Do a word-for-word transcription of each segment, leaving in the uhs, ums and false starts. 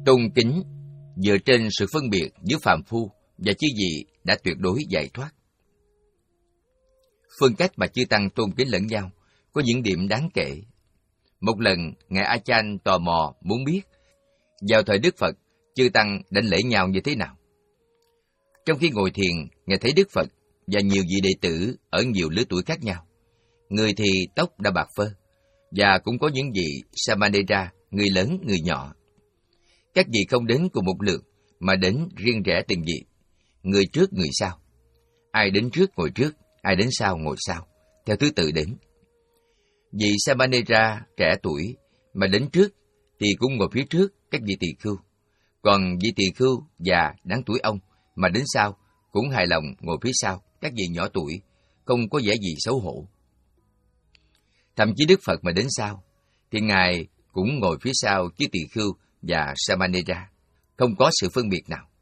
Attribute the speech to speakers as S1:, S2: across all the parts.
S1: Tôn kính dựa trên sự phân biệt giữa phàm phu và chư vị đã tuyệt đối giải thoát. Phương cách mà chư tăng tôn kính lẫn nhau có những điểm đáng kể. Một lần, Ngài A Chan tò mò muốn biết vào thời Đức Phật, chư tăng đảnh lễ nhau như thế nào. Trong khi ngồi thiền, Ngài thấy Đức Phật và nhiều vị đệ tử ở nhiều lứa tuổi khác nhau. Người thì tóc đã bạc phơ, và cũng có những vị Samanera, người lớn, người nhỏ. Các vị không đến cùng một lượt, mà đến riêng rẽ từng vị, người trước người sau. Ai đến trước ngồi trước, ai đến sau ngồi sau, theo thứ tự đến. Vị Samanera trẻ tuổi mà đến trước thì cũng ngồi phía trước các vị tỳ khưu, còn vị tỳ khưu già đáng tuổi ông mà đến sau cũng hài lòng ngồi phía sau các vị nhỏ tuổi, không có vẻ gì xấu hổ. Thậm chí Đức Phật mà đến sau thì Ngài cũng ngồi phía sau chư tỳ khưu và Samanera, không có sự phân biệt nào.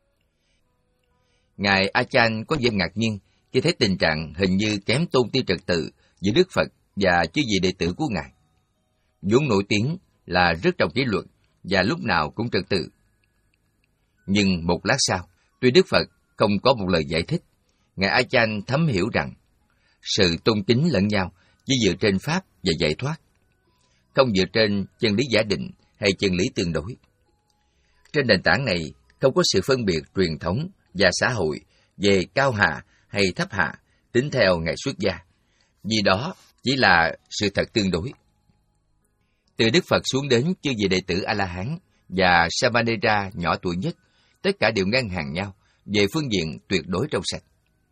S1: Ngài A Chan có vẻ ngạc nhiên khi thấy tình trạng hình như kém tôn ti trật tự giữa Đức Phật và chư vị đệ tử của Ngài. vốn nổi tiếng là rất trọng kỷ luật và lúc nào cũng trật tự. Nhưng một lát sau, tuy Đức Phật không có một lời giải thích, Ngài A Chan thấm hiểu rằng sự tôn kính lẫn nhau chỉ dựa trên pháp và giải thoát, không dựa trên chân lý giả định hay chân lý tương đối. Trên nền tảng này không có sự phân biệt truyền thống và xã hội về cao hạ hay thấp hạ tính theo ngày xuất gia, vì đó chỉ là sự thật tương đối. Từ Đức Phật xuống đến chư vị đệ tử A-la-hán và Samanera nhỏ tuổi nhất, tất cả đều ngang hàng nhau về phương diện tuyệt đối trong sạch.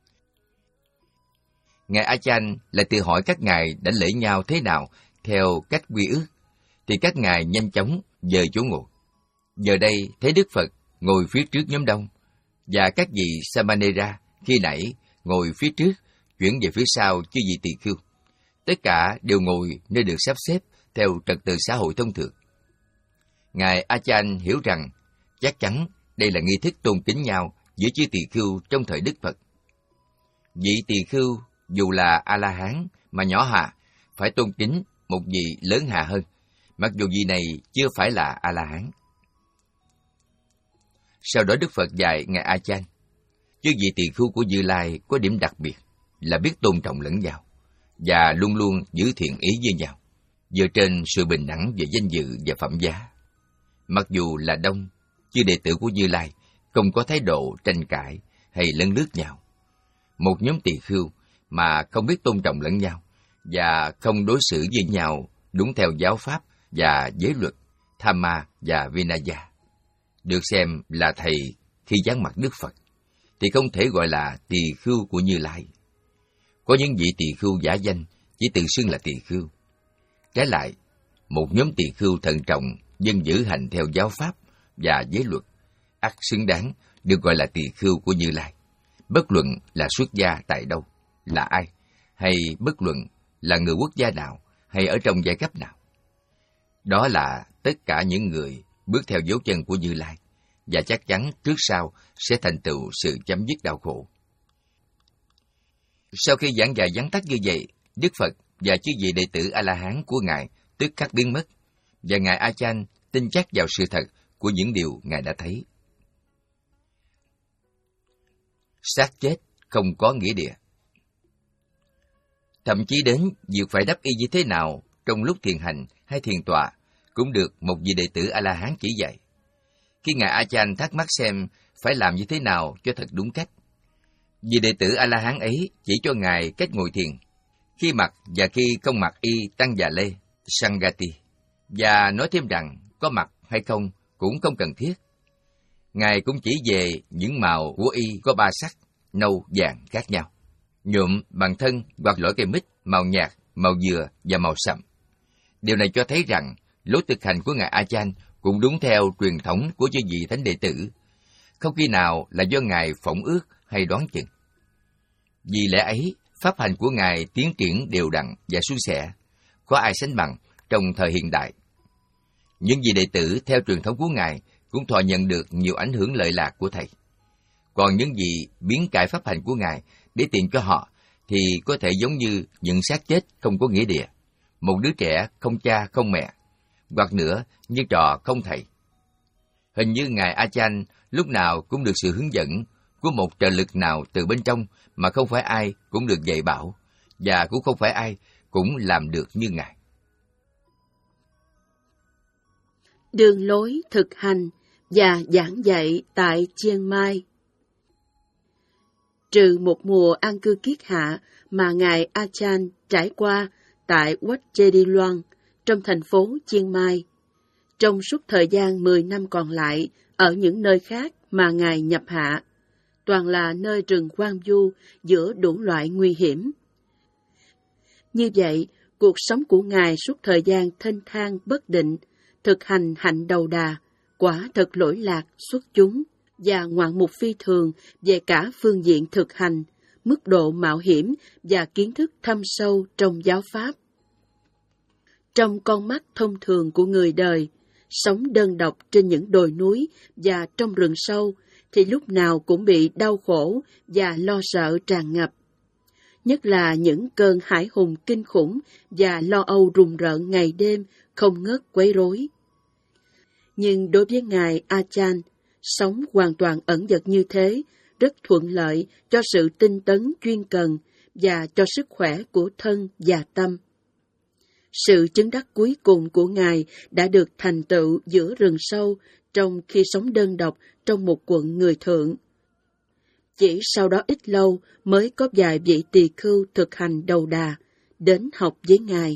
S1: Ngài A Chan lại tự hỏi các ngài đảnh lễ nhau thế nào theo cách quy ước, thì các ngài nhanh chóng dời chỗ ngồi. Giờ đây thấy Đức Phật ngồi phía trước nhóm đông, và các vị Samanera khi nãy ngồi phía trước chuyển về phía sau chư vị tỳ khưu. Tất cả đều ngồi nơi được sắp xếp theo trật tự xã hội thông thường. Ngài A Chan hiểu rằng chắc chắn đây là nghi thức tôn kính nhau giữa chư tỳ khưu trong thời Đức Phật. Vị tỳ khưu dù là A-la-hán mà nhỏ hạ phải tôn kính một vị lớn hạ hơn, mặc dù vị này chưa phải là A-la-hán. Sau đó Đức Phật dạy Ngài A Chan, chư vị tỳ khưu của Như Lai có điểm đặc biệt là biết tôn trọng lẫn nhau và luôn luôn giữ thiện ý với nhau, dựa trên sự bình đẳng về danh dự và phẩm giá. Mặc dù là đông, chư đệ tử của Như Lai không có thái độ tranh cãi hay lấn lướt nhau. Một nhóm tỳ khưu mà không biết tôn trọng lẫn nhau và không đối xử với nhau đúng theo giáo pháp và giới luật Dhamma và Vinaya, được xem là thầy khi giáng mặt Đức Phật, thì không thể gọi là tỳ khưu của Như Lai. Có những vị tỳ khưu giả danh chỉ tự xưng là tỳ khưu. Trái lại, một nhóm tỳ khưu thận trọng dân giữ hành theo giáo pháp và giới luật, ắt xứng đáng được gọi là tỳ khưu của Như Lai, bất luận là xuất gia tại đâu, là ai, hay bất luận là người quốc gia nào hay ở trong giai cấp nào. Đó là tất cả những người bước theo dấu chân của Như Lai, và chắc chắn trước sau sẽ thành tựu sự chấm dứt đau khổ. Sau khi giảng dạy vắn tắt như vậy, Đức Phật và chư vị đệ tử A-la-hán của Ngài tức khắc biến mất, và Ngài A Chan tin chắc vào sự thật của những điều Ngài đã thấy. Xác chết không có nghĩa địa. Thậm chí đến việc phải đắp y như thế nào trong lúc thiền hành hay thiền tọa cũng được một vị đệ tử A-la-hán chỉ dạy. Khi Ngài A Chan thắc mắc xem phải làm như thế nào cho thật đúng cách, vị đệ tử A-la-hán ấy chỉ cho Ngài cách ngồi thiền, khi mặc và khi không mặc y tăng già lê, Sangati, và nói thêm rằng có mặc hay không cũng không cần thiết. Ngài cũng chỉ về những màu của y có ba sắc, nâu, vàng khác nhau, nhuộm bằng thân hoặc loại cây mít, màu nhạt, màu dừa và màu sậm. Điều này cho thấy rằng lối thực hành của Ngài A Chan cũng đúng theo truyền thống của chư vị thánh đệ tử, không khi nào là do Ngài phỏng ước hay đoán chừng. Vì lẽ ấy, pháp hành của Ngài tiến triển đều đặn và suôn sẻ, có ai sánh bằng trong thời hiện đại. Những vị đệ tử theo truyền thống của Ngài cũng thọ nhận được nhiều ảnh hưởng lợi lạc của Thầy. Còn những vị biến cải pháp hành của Ngài để tiện cho họ thì có thể giống như những xác chết không có nghĩa địa, một đứa trẻ không cha không mẹ, hoặc nữa như trò không thầy. Hình như Ngài A Chan lúc nào cũng được sự hướng dẫn của một trợ lực nào từ bên trong mà không phải ai cũng được dạy bảo, và cũng không phải ai cũng làm được như Ngài.
S2: Đường lối thực hành và giảng dạy tại Chiang Mai. Trừ một mùa an cư kiết hạ mà Ngài A Chan trải qua tại Wat Chedi Loan trong thành phố Chiang Mai, trong suốt thời gian mười năm còn lại ở những nơi khác mà Ngài nhập hạ, toàn là nơi rừng hoang vu giữa đủ loại nguy hiểm. Như vậy, cuộc sống của Ngài suốt thời gian thênh thang bất định, thực hành hạnh đầu đà, quả thật lỗi lạc xuất chúng và ngoạn mục phi thường về cả phương diện thực hành, mức độ mạo hiểm và kiến thức thâm sâu trong giáo pháp. Trong con mắt thông thường của người đời, sống đơn độc trên những đồi núi và trong rừng sâu thì lúc nào cũng bị đau khổ và lo sợ tràn ngập. Nhất là những cơn hải hùng kinh khủng và lo âu rùng rợn ngày đêm không ngớt quấy rối. Nhưng đối với Ngài A Chan, sống hoàn toàn ẩn dật như thế rất thuận lợi cho sự tinh tấn chuyên cần và cho sức khỏe của thân và tâm. Sự chứng đắc cuối cùng của Ngài đã được thành tựu giữa rừng sâu trong khi sống đơn độc trong một quận người thượng. Chỉ sau đó ít lâu mới có vài vị tỳ khưu thực hành đầu đà, đến học với Ngài.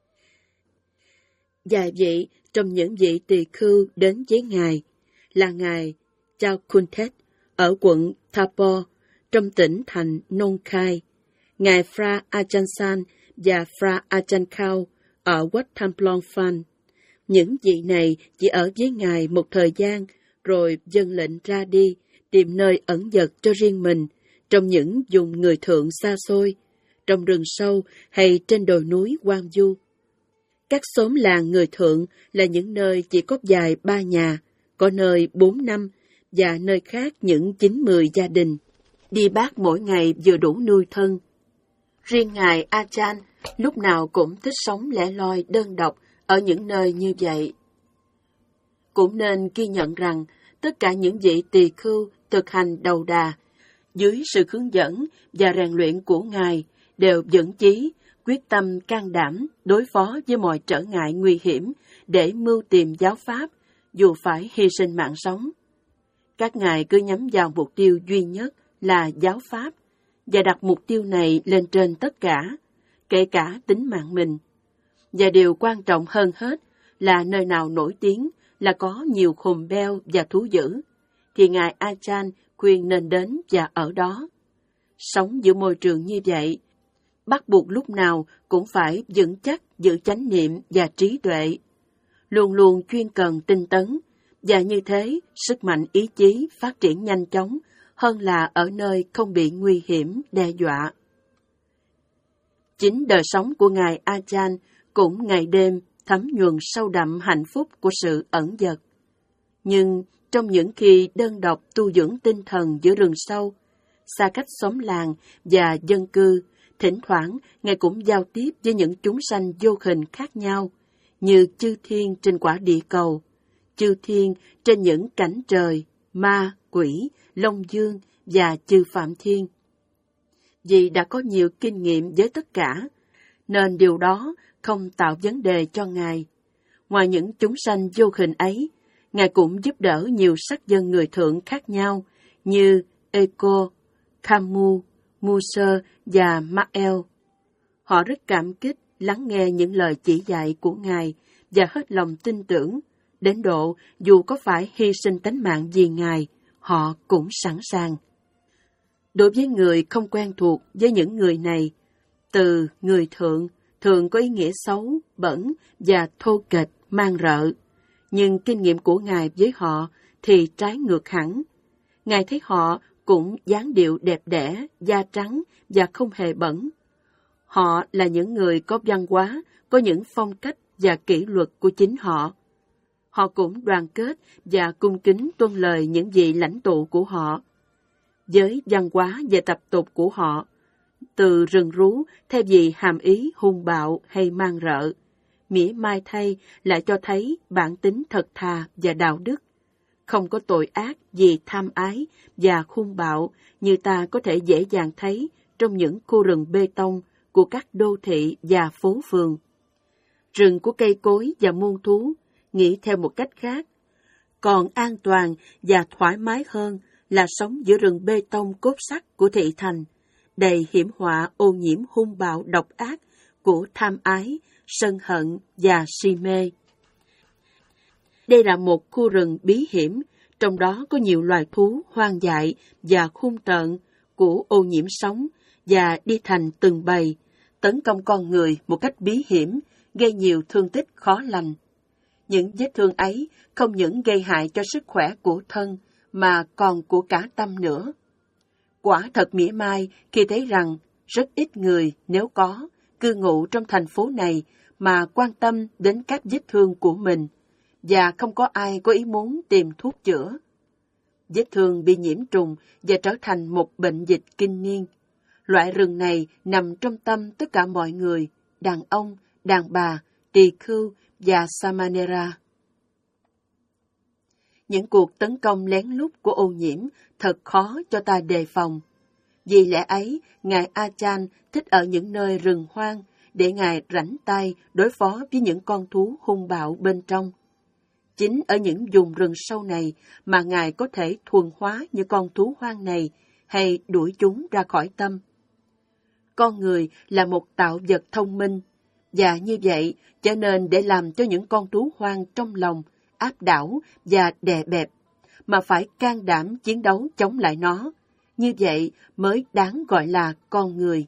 S2: Vài vị trong những vị tỳ khưu đến với Ngài là Ngài Chao Kuntet ở quận Thapo trong tỉnh thành Nong Khai, Ngài Fra Ajahn San và Fra Ajahn Khao ở Wat Tamplong Phan. Những vị này chỉ ở với Ngài một thời gian rồi dâng lệnh ra đi tìm nơi ẩn dật cho riêng mình trong những vùng người thượng xa xôi, trong rừng sâu hay trên đồi núi hoang vu. Các xóm làng người thượng là những nơi chỉ có vài ba nhà, có nơi bốn năm và nơi khác những chín mười gia đình. Đi bát mỗi ngày vừa đủ nuôi thân. Riêng Ngài A Chan lúc nào cũng thích sống lẻ loi đơn độc ở những nơi như vậy. Cũng nên ghi nhận rằng tất cả những vị tỳ khưu thực hành đầu đà dưới sự hướng dẫn và rèn luyện của Ngài đều vững chí, quyết tâm can đảm đối phó với mọi trở ngại nguy hiểm để mưu tìm giáo pháp, dù phải hy sinh mạng sống. Các ngài cứ nhắm vào mục tiêu duy nhất là giáo pháp và đặt mục tiêu này lên trên tất cả, kể cả tính mạng mình. Và điều quan trọng hơn hết là nơi nào nổi tiếng là có nhiều khùng beo và thú dữ, thì Ngài A Chan khuyên nên đến và ở đó. Sống giữa môi trường như vậy, bắt buộc lúc nào cũng phải vững chắc giữ chánh niệm và trí tuệ, luôn luôn chuyên cần tinh tấn, và như thế sức mạnh ý chí phát triển nhanh chóng hơn là ở nơi không bị nguy hiểm đe dọa. Chính đời sống của Ngài A Chan cũng ngày đêm thấm nhuần sâu đậm hạnh phúc của sự ẩn dật. Nhưng trong những khi đơn độc tu dưỡng tinh thần giữa rừng sâu, xa cách xóm làng và dân cư, thỉnh thoảng Ngài cũng giao tiếp với những chúng sanh vô hình khác nhau, như chư thiên trên quả địa cầu, chư thiên trên những cảnh trời, ma, quỷ, long dương và chư phạm thiên. Vì đã có nhiều kinh nghiệm với tất cả, nên điều đó không tạo vấn đề cho Ngài. Ngoài những chúng sanh vô hình ấy, Ngài cũng giúp đỡ nhiều sắc dân người thượng khác nhau như Eco, Camu, Muser và Mael. Họ rất cảm kích lắng nghe những lời chỉ dạy của Ngài và hết lòng tin tưởng, đến độ dù có phải hy sinh tánh mạng vì Ngài, họ cũng sẵn sàng. Đối với người không quen thuộc với những người này, từ người thượng thường có ý nghĩa xấu, bẩn và thô kệch, man rợ. Nhưng kinh nghiệm của Ngài với họ thì trái ngược hẳn. Ngài thấy họ cũng dáng điệu đẹp đẽ, da trắng và không hề bẩn. Họ là những người có văn hóa, có những phong cách và kỷ luật của chính họ. Họ cũng đoàn kết và cung kính tuân lời những vị lãnh tụ của họ. Với văn hóa và tập tục của họ, từ rừng rú thay vì hàm ý hung bạo hay man rợ, mỉa mai thay lại cho thấy bản tính thật thà và đạo đức. không có tội ác vì tham ái và hung bạo như ta có thể dễ dàng thấy trong những khu rừng bê tông của các đô thị và phố phường. Rừng của cây cối và muôn thú, nghĩ theo một cách khác, còn an toàn và thoải mái hơn là sống giữa rừng bê tông cốt sắt của thị thành, đầy hiểm họa ô nhiễm hung bạo độc ác của tham ái, sân hận và si mê. Đây là một khu rừng bí hiểm, trong đó có nhiều loài thú hoang dại và hung tợn của ô nhiễm sống và đi thành từng bầy, tấn công con người một cách bí hiểm, gây nhiều thương tích khó lành. Những vết thương ấy không những gây hại cho sức khỏe của thân, mà còn của cả tâm nữa. Quả thật mỉa mai khi thấy rằng rất ít người, nếu có, cư ngụ trong thành phố này mà quan tâm đến các vết thương của mình, và không có ai có ý muốn tìm thuốc chữa. Vết thương bị nhiễm trùng và trở thành một bệnh dịch kinh niên. Loại rừng này nằm trong tâm tất cả mọi người, đàn ông, đàn bà, tỳ khưu và Samanera. Những cuộc tấn công lén lút của ô nhiễm thật khó cho ta đề phòng. Vì lẽ ấy, Ngài Achan thích ở những nơi rừng hoang để Ngài rảnh tay đối phó với những con thú hung bạo bên trong. Chính ở những vùng rừng sâu này mà Ngài có thể thuần hóa những con thú hoang này hay đuổi chúng ra khỏi tâm. Con người là một tạo vật thông minh, và như vậy cho nên để làm cho những con thú hoang trong lòng áp đảo và đè bẹp, mà phải can đảm chiến đấu chống lại nó, như vậy mới đáng gọi là con người.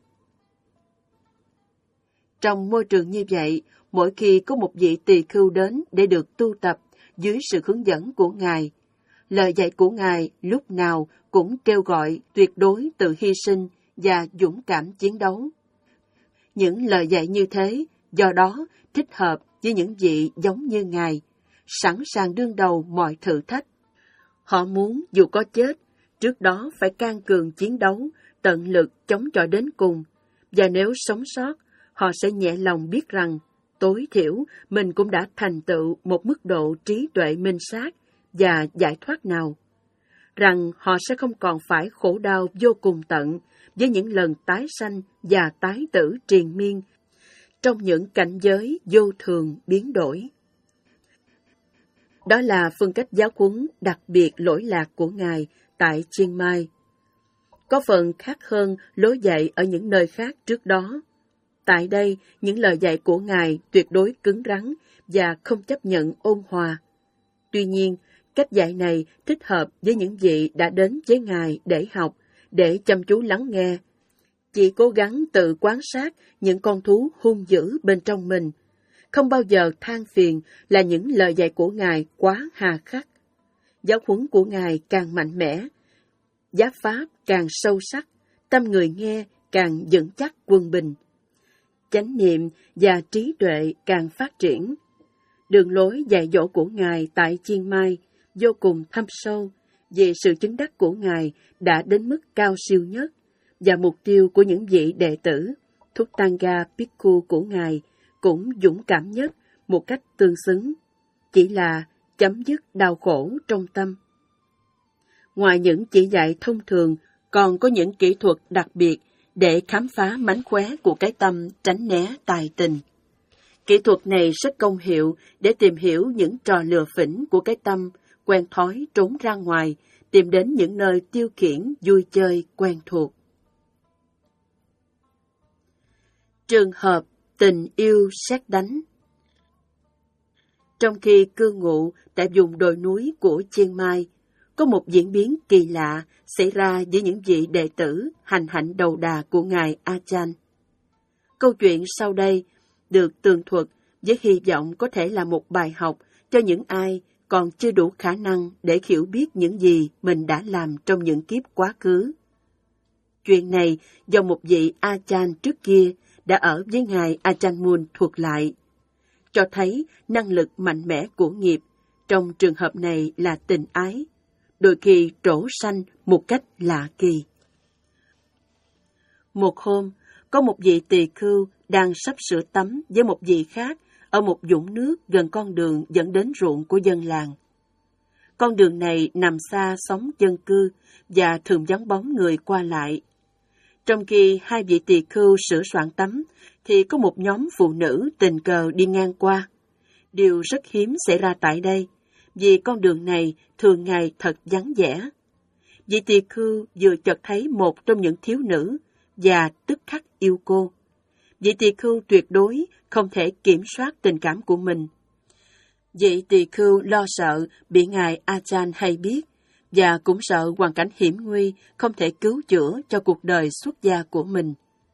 S2: Trong môi trường như vậy, mỗi khi có một vị tỳ khưu đến để được tu tập dưới sự hướng dẫn của Ngài, lời dạy của Ngài lúc nào cũng kêu gọi tuyệt đối tự hy sinh và dũng cảm chiến đấu. Những lời dạy như thế, do đó thích hợp với những vị giống như Ngài, sẵn sàng đương đầu mọi thử thách. Họ muốn dù có chết, trước đó phải can cường chiến đấu, tận lực chống chọi đến cùng, và nếu sống sót, họ sẽ nhẹ lòng biết rằng tối thiểu mình cũng đã thành tựu một mức độ trí tuệ minh sát và giải thoát nào, rằng họ sẽ không còn phải khổ đau vô cùng tận với những lần tái sanh và tái tử triền miên trong những cảnh giới vô thường biến đổi. Đó là phương cách giáo huấn đặc biệt lỗi lạc của Ngài tại Chiang Mai. Có phần khác hơn lối dạy ở những nơi khác trước đó. Tại đây, những lời dạy của Ngài tuyệt đối cứng rắn và không chấp nhận ôn hòa. Tuy nhiên, cách dạy này thích hợp với những vị đã đến với Ngài để học, để chăm chú lắng nghe. Chỉ cố gắng tự quan sát những con thú hung dữ bên trong mình, không bao giờ than phiền là những lời dạy của Ngài quá hà khắc. Giáo huấn của Ngài càng mạnh mẽ, giáo pháp càng sâu sắc, tâm người nghe càng vững chắc quân bình. Chánh niệm và trí tuệ càng phát triển. Đường lối dạy dỗ của Ngài tại Chiang Mai vô cùng thâm sâu, vì sự chứng đắc của Ngài đã đến mức cao siêu nhất, và mục tiêu của những vị đệ tử Thuptanga Bhikkhu của Ngài cũng dũng cảm nhất một cách tương xứng, chỉ là chấm dứt đau khổ trong tâm. Ngoài những chỉ dạy thông thường, còn có những kỹ thuật đặc biệt để khám phá mánh khóe của cái tâm tránh né tài tình. Kỹ thuật này rất công hiệu để tìm hiểu những trò lừa phỉnh của cái tâm quen thói trốn ra ngoài, tìm đến những nơi tiêu khiển vui chơi quen thuộc. Trường hợp tình yêu sét đánh. Trong khi cư ngụ tại vùng đồi núi của Chiang Mai, có một diễn biến kỳ lạ xảy ra với những vị đệ tử hành hạnh đầu đà của Ngài Achan. Câu chuyện sau đây được tường thuật với hy vọng có thể là một bài học cho những ai còn chưa đủ khả năng để hiểu biết những gì mình đã làm trong những kiếp quá khứ. Chuyện này do một vị Achan trước kia đã ở với Ngài Achan Mun thuật lại, cho thấy năng lực mạnh mẽ của nghiệp, trong trường hợp này là tình ái, đôi khi trổ sanh một cách lạ kỳ. Một hôm, có một vị tỳ khưu đang sắp sửa tắm với một vị khác ở một vũng nước gần con đường dẫn đến ruộng của dân làng. Con đường này nằm xa xóm dân cư và thường vắng bóng người qua lại. Trong khi hai vị tỳ khưu sửa soạn tắm, thì có một nhóm phụ nữ tình cờ đi ngang qua. Điều rất hiếm xảy ra tại đây, vì con đường này thường ngày thật vắng vẻ. Vị tỳ khưu vừa chợt thấy một trong những thiếu nữ và tức khắc yêu cô. Vị tỳ khưu tuyệt đối không thể kiểm soát tình cảm của mình. Vị tỳ khưu lo sợ bị ngài Ajahn hay biết, và cũng sợ hoàn cảnh hiểm nguy không thể cứu chữa cho cuộc đời xuất gia của mình.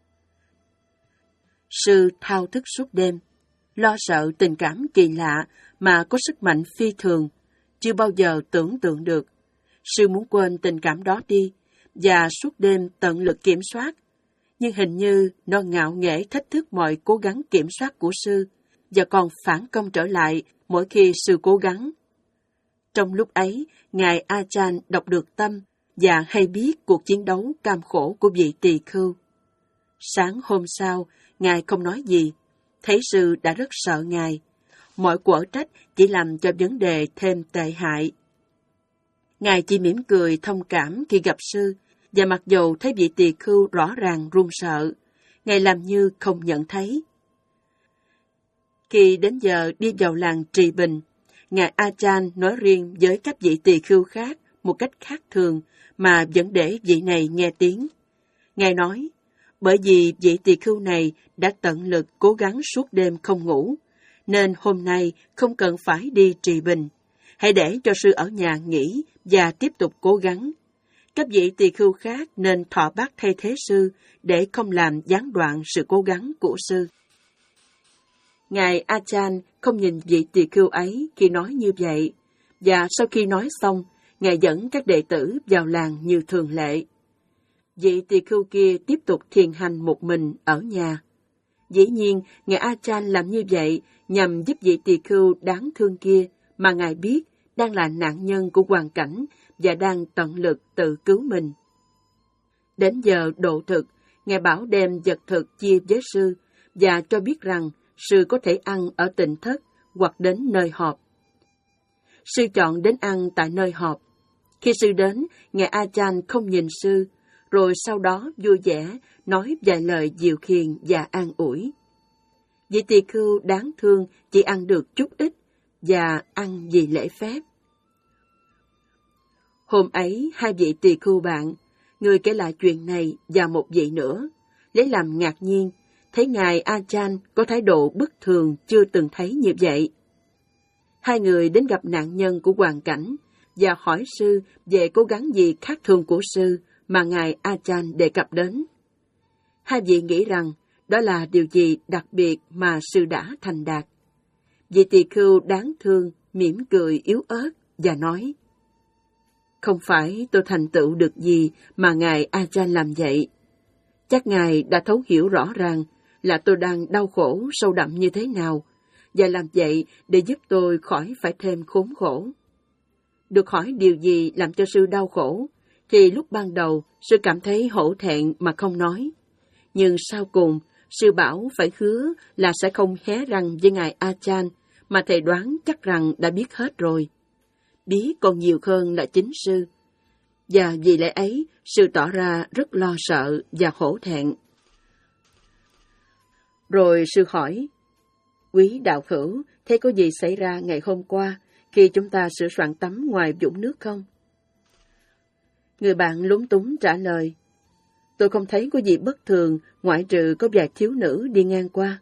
S2: Sư thao thức suốt đêm, lo sợ tình cảm kỳ lạ mà có sức mạnh phi thường, chưa bao giờ tưởng tượng được. Sư muốn quên tình cảm đó đi, và suốt đêm tận lực kiểm soát, nhưng hình như nó ngạo nghễ thách thức mọi cố gắng kiểm soát của sư, và còn phản công trở lại mỗi khi sư cố gắng. Trong lúc ấy, ngài Ajahn đọc được tâm và hay biết cuộc chiến đấu cam khổ của vị tỳ khưu. Sáng hôm sau, ngài không nói gì, thấy sư đã rất sợ ngài. Mọi quở trách chỉ làm cho vấn đề thêm tệ hại. Ngài chỉ mỉm cười thông cảm khi gặp sư, và mặc dầu thấy vị tỳ khưu rõ ràng run sợ, ngài làm như không nhận thấy. Khi đến giờ đi vào làng Trì Bình, ngài Ajahn nói riêng với các vị tỳ khưu khác một cách khác thường mà vẫn để vị này nghe tiếng. Ngài nói, bởi vì vị tỳ khưu này đã tận lực cố gắng suốt đêm không ngủ, nên hôm nay không cần phải đi Trì Bình. Hãy để cho sư ở nhà nghỉ và tiếp tục cố gắng. Các vị tỳ khưu khác nên thọ bát thay thế sư để không làm gián đoạn sự cố gắng của sư. Ngài Ajahn không nhìn vị tỳ khưu ấy khi nói như vậy, và sau khi nói xong, ngài dẫn các đệ tử vào làng như thường lệ. Vị tỳ khưu kia tiếp tục thiền hành một mình ở nhà. Dĩ nhiên, ngài Ajahn làm như vậy nhằm giúp vị tỳ khưu đáng thương kia mà ngài biết đang là nạn nhân của hoàn cảnh và đang tận lực tự cứu mình. Đến giờ độ thực, ngài bảo đem vật thực chia với sư và cho biết rằng sư có thể ăn ở tịnh thất hoặc đến nơi họp. Sư chọn đến ăn tại nơi họp. Khi sư đến, ngài Ajahn không nhìn sư, rồi sau đó vui vẻ nói vài lời dịu khiền và an ủi. Vị tỳ khưu đáng thương chỉ ăn được chút ít và ăn vì lễ phép. Hôm ấy, hai vị tỳ khưu bạn, người kể lại chuyện này và một vị nữa, lấy làm ngạc nhiên, thấy ngài Ajahn có thái độ bất thường chưa từng thấy như vậy. Hai người đến gặp nạn nhân của hoàn cảnh và hỏi sư về cố gắng gì khác thường của sư mà ngài Ajahn đề cập đến. Hai vị nghĩ rằng đó là điều gì đặc biệt mà sư đã thành đạt. Vị tỳ khưu đáng thương mỉm cười yếu ớt và nói, không phải tôi thành tựu được gì mà ngài Ajahn làm vậy. Chắc ngài đã thấu hiểu rõ ràng là tôi đang đau khổ sâu đậm như thế nào, và làm vậy để giúp tôi khỏi phải thêm khốn khổ. Được hỏi điều gì làm cho sư đau khổ, thì lúc ban đầu sư cảm thấy hổ thẹn mà không nói. Nhưng sau cùng, sư bảo phải hứa là sẽ không hé răng với ngài Ajahn, mà thầy đoán chắc rằng đã biết hết rồi. Biết còn nhiều hơn là chính sư. Và vì lẽ ấy, sư tỏ ra rất lo sợ và hổ thẹn. Rồi sư hỏi, quý đạo hữu, thế có gì xảy ra ngày hôm qua khi chúng ta sửa soạn tắm ngoài vũng nước không? Người bạn lúng túng trả lời, tôi không thấy có gì bất thường ngoại trừ có vài thiếu nữ đi ngang qua.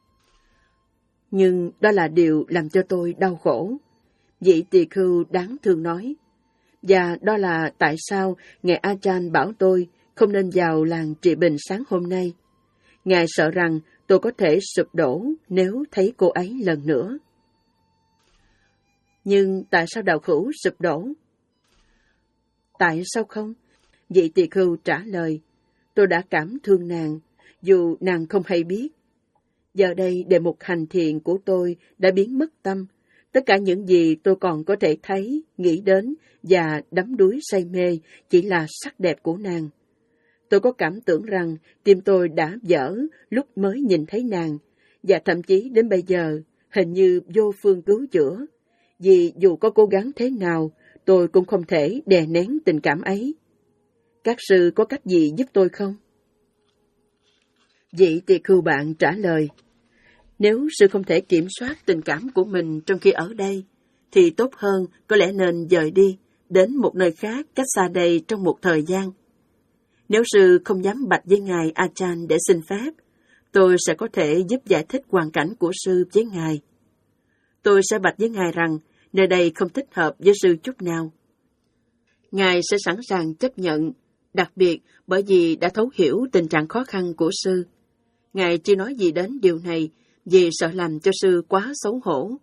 S2: Nhưng đó là điều làm cho tôi đau khổ, vị tỳ khưu đáng thương nói. Và đó là tại sao ngài Ajahn bảo tôi không nên vào làng Trì Bình sáng hôm nay. Ngài sợ rằng tôi có thể sụp đổ nếu thấy cô ấy lần nữa. Nhưng tại sao đạo hữu sụp đổ? Tại sao không? Vị tỳ khưu trả lời, tôi đã cảm thương nàng, dù nàng không hay biết. Giờ đây đề mục hành thiền của tôi đã biến mất tâm. Tất cả những gì tôi còn có thể thấy, nghĩ đến và đắm đuối say mê chỉ là sắc đẹp của nàng. Tôi có cảm tưởng rằng tim tôi đã vỡ lúc mới nhìn thấy nàng, và thậm chí đến bây giờ hình như vô phương cứu chữa, vì dù có cố gắng thế nào, tôi cũng không thể đè nén tình cảm ấy. Các sư có cách gì giúp tôi không? Vị tỳ khưu bạn trả lời, nếu sư không thể kiểm soát tình cảm của mình trong khi ở đây, thì tốt hơn có lẽ nên dời đi, đến một nơi khác cách xa đây trong một thời gian. Nếu sư không dám bạch với ngài Achan để xin phép, tôi sẽ có thể giúp giải thích hoàn cảnh của sư với ngài. Tôi sẽ bạch với ngài rằng nơi đây không thích hợp với sư chút nào. Ngài sẽ sẵn sàng chấp nhận, đặc biệt bởi vì đã thấu hiểu tình trạng khó khăn của sư. Ngài chưa nói gì đến điều này vì sợ làm cho sư quá xấu hổ.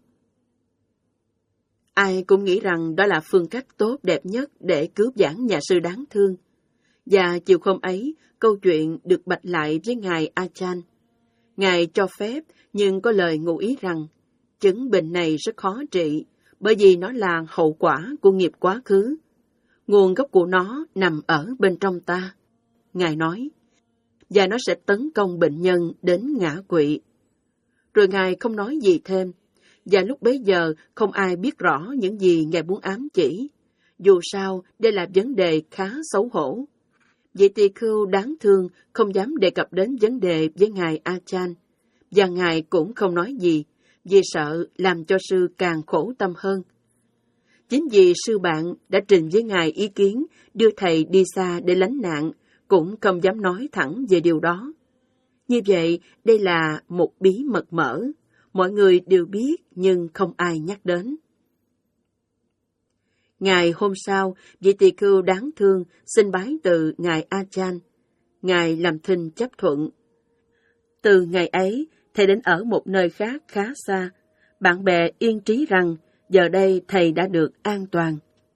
S2: Ai cũng nghĩ rằng đó là phương cách tốt đẹp nhất để cứu vãn nhà sư đáng thương. Và chiều hôm ấy, câu chuyện được bạch lại với ngài Achan. Ngài cho phép, nhưng có lời ngụ ý rằng chứng bệnh này rất khó trị, bởi vì nó là hậu quả của nghiệp quá khứ. Nguồn gốc của nó nằm ở bên trong ta. Ngài nói, và nó sẽ tấn công bệnh nhân đến ngã quỵ. Rồi Ngài không nói gì thêm, và lúc bấy giờ không ai biết rõ những gì Ngài muốn ám chỉ. Dù sao, đây là vấn đề khá xấu hổ. Vị tỳ khưu đáng thương không dám đề cập đến vấn đề với Ngài Achan, và Ngài cũng không nói gì, vì sợ làm cho sư càng khổ tâm hơn. Chính vì sư bạn đã trình với Ngài ý kiến đưa thầy đi xa để lánh nạn, cũng không dám nói thẳng về điều đó. Như vậy, đây là một bí mật mở, mọi người đều biết nhưng không ai nhắc đến. Ngày hôm sau, vị tỳ khưu đáng thương xin bái từ Ngài Achan. Ngài làm thinh chấp thuận. Từ ngày ấy, thầy đến ở một nơi khác khá xa. Bạn bè yên trí rằng giờ đây thầy đã được an toàn.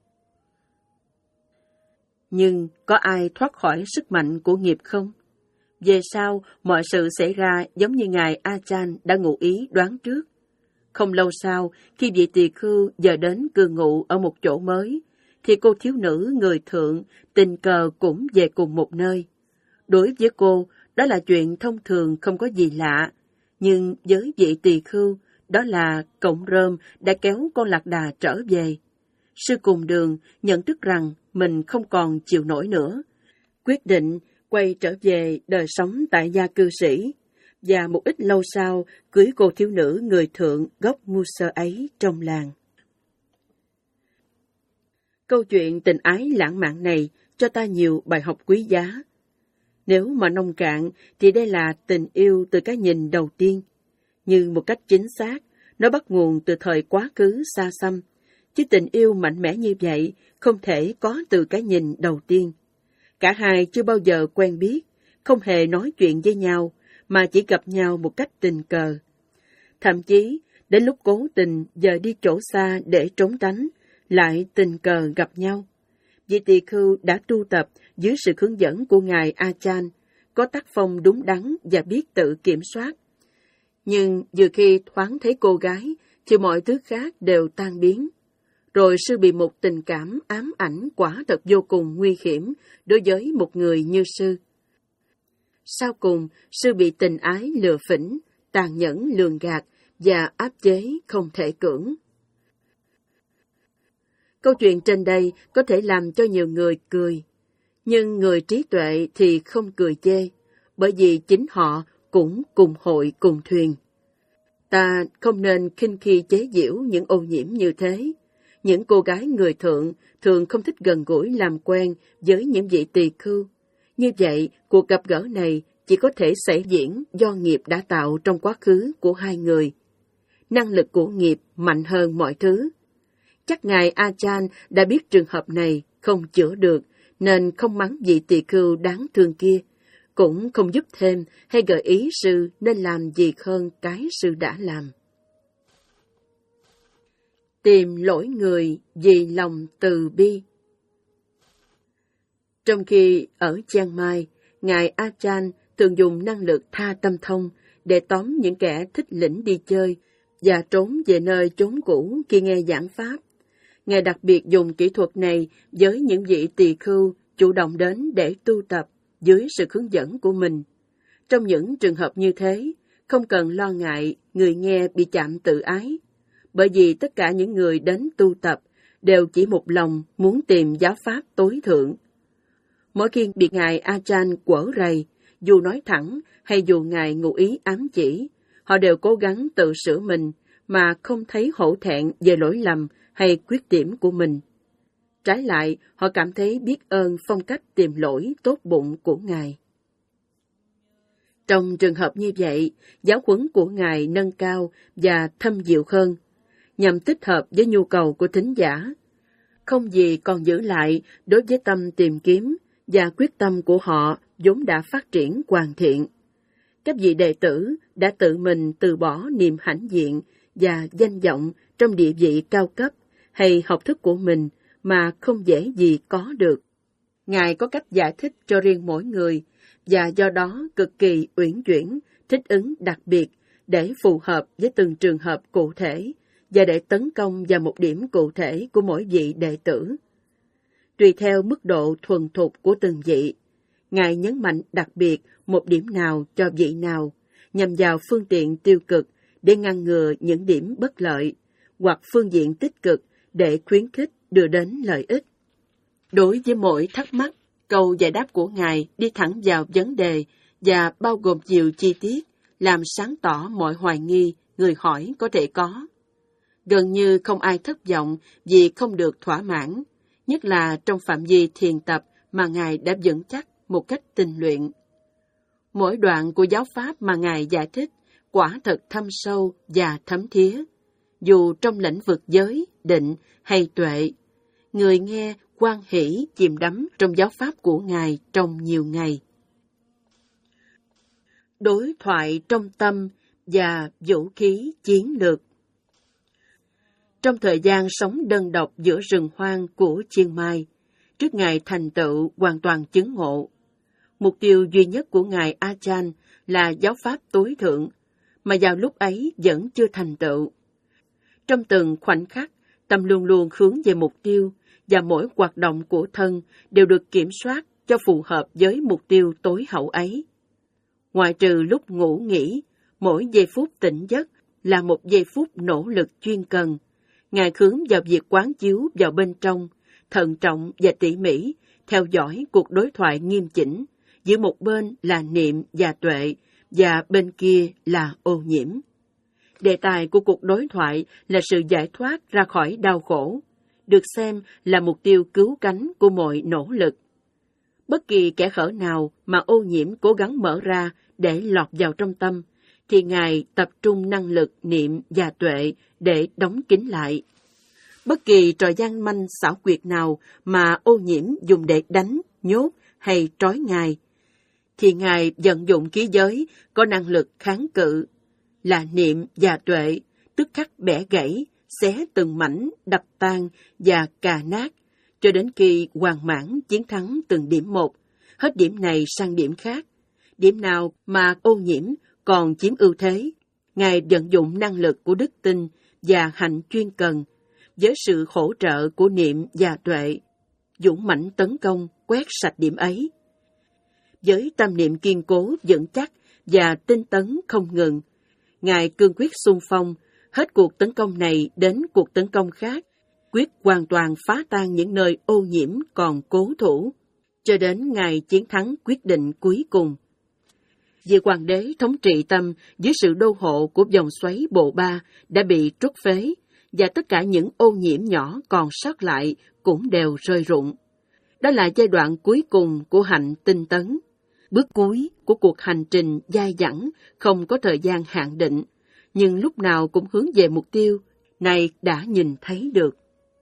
S2: Nhưng có ai thoát khỏi sức mạnh của nghiệp không? Về sau, mọi sự xảy ra giống như Ngài Achan đã ngụ ý đoán trước. Không lâu sau, khi vị tỳ khưu giờ đến cư ngụ ở một chỗ mới, thì cô thiếu nữ người thượng tình cờ cũng về cùng một nơi. Đối với cô, đó là chuyện thông thường không có gì lạ. Nhưng với vị tỳ khưu, đó là cọng rơm đã kéo con lạc đà trở về. Sư cùng đường nhận thức rằng mình không còn chịu nổi nữa. Quyết định quay trở về đời sống tại gia cư sĩ. Và một ít lâu sau, cưới cô thiếu nữ người thượng gốc Musa ấy trong làng. Câu chuyện tình ái lãng mạn này cho ta nhiều bài học quý giá. Nếu mà nông cạn, thì đây là tình yêu từ cái nhìn đầu tiên. Nhưng một cách chính xác, nó bắt nguồn từ thời quá khứ xa xăm. Chứ tình yêu mạnh mẽ như vậy không thể có từ cái nhìn đầu tiên. Cả hai chưa bao giờ quen biết, không hề nói chuyện với nhau, mà chỉ gặp nhau một cách tình cờ. Thậm chí, đến lúc cố tình dời đi chỗ xa để trốn tránh, lại tình cờ gặp nhau. Vị tỳ khưu đã tu tập dưới sự hướng dẫn của Ngài Achan, có tác phong đúng đắn và biết tự kiểm soát. Nhưng vừa khi thoáng thấy cô gái, thì mọi thứ khác đều tan biến. Rồi sư bị một tình cảm ám ảnh quả thật vô cùng nguy hiểm đối với một người như sư. Sau cùng, sư bị tình ái lừa phỉnh, tàn nhẫn lường gạt và áp chế không thể cưỡng. Câu chuyện trên đây có thể làm cho nhiều người cười, nhưng người trí tuệ thì không cười chê, bởi vì chính họ cũng cùng hội cùng thuyền. Ta không nên khinh khi chế giễu những ô nhiễm như thế. Những cô gái người thượng thường không thích gần gũi làm quen với những vị tỳ khưu. Như vậy, cuộc gặp gỡ này chỉ có thể xảy diễn do nghiệp đã tạo trong quá khứ của hai người. Năng lực của nghiệp mạnh hơn mọi thứ. Chắc Ngài Achan đã biết trường hợp này không chữa được, nên không mắng vị tỳ khưu đáng thương kia, cũng không giúp thêm hay gợi ý sư nên làm gì hơn cái sư đã làm. Tìm lỗi người vì lòng từ bi. Trong khi ở Chiang Mai, Ngài Achan thường dùng năng lực tha tâm thông để tóm những kẻ thích lĩnh đi chơi và trốn về nơi chốn cũ khi nghe giảng pháp. Ngài đặc biệt dùng kỹ thuật này với những vị tỳ khưu chủ động đến để tu tập dưới sự hướng dẫn của mình. Trong những trường hợp như thế, không cần lo ngại người nghe bị chạm tự ái, bởi vì tất cả những người đến tu tập đều chỉ một lòng muốn tìm giáo pháp tối thượng. Mỗi khi bị Ngài Ajahn quở rầy, dù nói thẳng hay dù Ngài ngụ ý ám chỉ, họ đều cố gắng tự sửa mình mà không thấy hổ thẹn về lỗi lầm hay khuyết điểm của mình. Trái lại, họ cảm thấy biết ơn phong cách tìm lỗi tốt bụng của Ngài. Trong trường hợp như vậy, giáo huấn của Ngài nâng cao và thâm diệu hơn, nhằm tích hợp với nhu cầu của thính giả. Không gì còn giữ lại đối với tâm tìm kiếm và quyết tâm của họ vốn đã phát triển hoàn thiện. Các vị đệ tử đã tự mình từ bỏ niềm hãnh diện và danh vọng trong địa vị cao cấp hay học thức của mình mà không dễ gì có được. Ngài có cách giải thích cho riêng mỗi người, và do đó cực kỳ uyển chuyển, thích ứng đặc biệt để phù hợp với từng trường hợp cụ thể và để tấn công vào một điểm cụ thể của mỗi vị đệ tử. Tùy theo mức độ thuần thục của từng vị, Ngài nhấn mạnh đặc biệt một điểm nào cho vị nào, nhằm vào phương tiện tiêu cực để ngăn ngừa những điểm bất lợi, hoặc phương diện tích cực để khuyến khích đưa đến lợi ích. Đối với mỗi thắc mắc, câu giải đáp của Ngài đi thẳng vào vấn đề và bao gồm nhiều chi tiết, làm sáng tỏ mọi hoài nghi người hỏi có thể có. Gần như không ai thất vọng vì không được thỏa mãn, nhất là trong phạm vi thiền tập mà Ngài đã vững chắc một cách tinh luyện. Mỗi đoạn của giáo pháp mà Ngài giải thích quả thật thâm sâu và thấm thía, dù trong lĩnh vực giới, định hay tuệ. Người nghe hoan hỷ chìm đắm trong giáo pháp của Ngài trong nhiều ngày. Đối thoại trong tâm và vũ khí chiến lược. Trong thời gian sống đơn độc giữa rừng hoang của Chiang Mai, trước Ngài thành tựu hoàn toàn chứng ngộ, mục tiêu duy nhất của Ngài Ajahn là giáo pháp tối thượng, mà vào lúc ấy vẫn chưa thành tựu. Trong từng khoảnh khắc, tâm luôn luôn hướng về mục tiêu, và mỗi hoạt động của thân đều được kiểm soát cho phù hợp với mục tiêu tối hậu ấy. Ngoại trừ lúc ngủ nghỉ, mỗi giây phút tỉnh giấc là một giây phút nỗ lực chuyên cần. Ngài hướng vào việc quán chiếu vào bên trong, thận trọng và tỉ mỉ, theo dõi cuộc đối thoại nghiêm chỉnh, giữa một bên là niệm và tuệ, và bên kia là ô nhiễm. Đề tài của cuộc đối thoại là sự giải thoát ra khỏi đau khổ, được xem là mục tiêu cứu cánh của mọi nỗ lực. Bất kỳ kẽ hở nào mà ô nhiễm cố gắng mở ra để lọt vào trong tâm, thì Ngài tập trung năng lực niệm và tuệ để đóng kín lại. Bất kỳ trò gian manh xảo quyệt nào mà ô nhiễm dùng để đánh, nhốt hay trói Ngài, thì Ngài vận dụng khí giới có năng lực kháng cự, là niệm và tuệ, tức khắc bẻ gãy, xé từng mảnh, đập tan và cà nát, cho đến khi hoàn mãn chiến thắng từng điểm một, hết điểm này sang điểm khác. Điểm nào mà ô nhiễm còn chiếm ưu thế, Ngài vận dụng năng lực của đức tin và hạnh chuyên cần, với sự hỗ trợ của niệm và tuệ, dũng mãnh tấn công, quét sạch điểm ấy. Với tâm niệm kiên cố, vững chắc và tinh tấn không ngừng, Ngài cương quyết xung phong, hết cuộc tấn công này đến cuộc tấn công khác, quyết hoàn toàn phá tan những nơi ô nhiễm còn cố thủ, cho đến ngày chiến thắng quyết định cuối cùng. Vị hoàng đế thống trị tâm dưới sự đô hộ của vòng xoáy bộ ba đã bị trút phế, và tất cả những ô nhiễm nhỏ còn sót lại cũng đều rơi rụng. Đó là giai đoạn cuối cùng của hạnh tinh tấn, bước cuối của cuộc hành trình dai dẳng, không có thời gian hạn định, nhưng lúc nào cũng hướng về mục tiêu, này đã nhìn thấy được.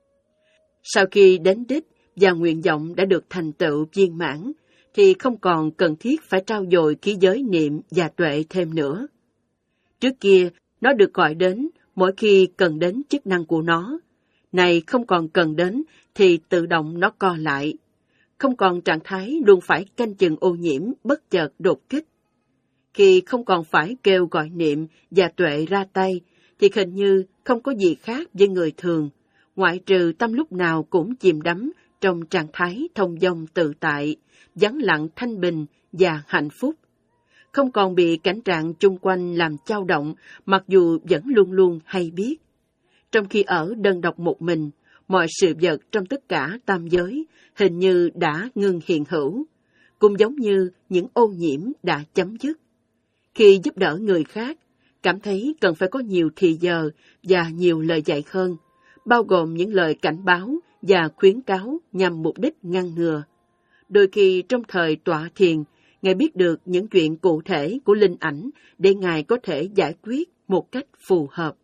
S2: Sau khi đến đích và nguyện vọng đã được thành tựu viên mãn, thì không còn cần thiết phải trau dồi khí giới niệm và tuệ thêm nữa. Trước kia, nó được gọi đến mỗi khi cần đến chức năng của nó. Này không còn cần đến thì tự động nó co lại. Không còn trạng thái luôn phải canh chừng ô nhiễm bất chợt đột kích. Khi không còn phải kêu gọi niệm và tuệ ra tay, thì hình như không có gì khác với người thường, ngoại trừ tâm lúc nào cũng chìm đắm trong trạng thái thông dong tự tại, vắng lặng thanh bình và hạnh phúc. Không còn bị cảnh trạng chung quanh làm chao động, mặc dù vẫn luôn luôn hay biết. Trong khi ở đơn độc một mình, mọi sự vật trong tất cả tam giới hình như đã ngừng hiện hữu, cũng giống như những ô nhiễm đã chấm dứt. Khi giúp đỡ người khác, cảm thấy cần phải có nhiều thì giờ và nhiều lời dạy hơn, bao gồm những lời cảnh báo và khuyến cáo nhằm mục đích ngăn ngừa. Đôi khi trong thời tọa thiền, Ngài biết được những chuyện cụ thể của linh ảnh để Ngài có thể giải quyết một cách phù hợp.